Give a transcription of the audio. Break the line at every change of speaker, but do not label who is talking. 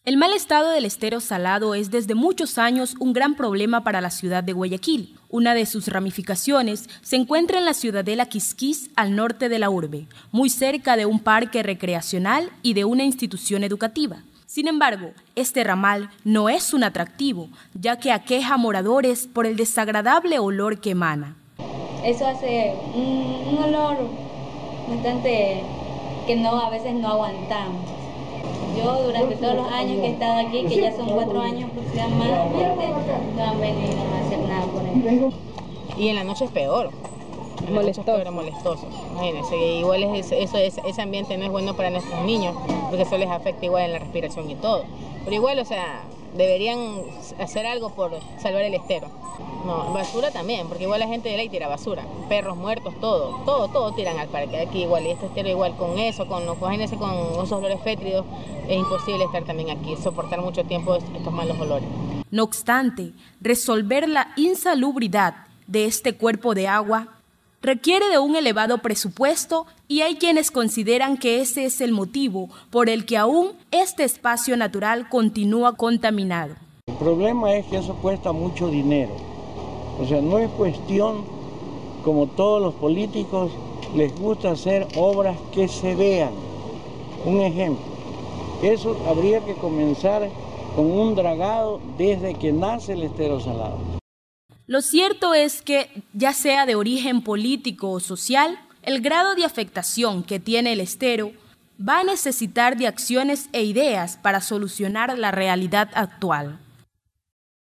El mal estado del estero salado es desde muchos años un gran problema para la ciudad de Guayaquil. Una de sus ramificaciones se encuentra en la ciudadela Quisquís, al norte de la urbe, muy cerca de un parque recreacional y de una institución educativa. Sin embargo, este ramal no es un atractivo, ya que aqueja a moradores por el desagradable olor que emana.
Eso hace un olor bastante que a veces no aguantamos. Yo durante todos los años que he estado aquí, que ya son 4 años aproximadamente, no han venido a hacer nada por él.
Y en la noche es peor. Molestoso. Imagínense, igual ese ambiente no es bueno para nuestros niños, porque eso les afecta igual en la respiración y todo. Pero igual, deberían hacer algo por salvar el estero. No, basura también, porque igual la gente de ley tira basura, perros muertos, todo tiran al parque. Aquí igual, y este estero igual con eso, con esos olores fétridos, es imposible estar también aquí, soportar mucho tiempo estos malos olores.
No obstante, resolver la insalubridad de este cuerpo de agua requiere de un elevado presupuesto y hay quienes consideran que ese es el motivo por el que aún este espacio natural continúa contaminado.
El problema es que eso cuesta mucho dinero. No es cuestión, como todos los políticos, les gusta hacer obras que se vean. Un ejemplo, eso habría que comenzar con un dragado desde que nace el estero salado.
Lo cierto es que, ya sea de origen político o social, el grado de afectación que tiene el estero va a necesitar de acciones e ideas para solucionar la realidad actual.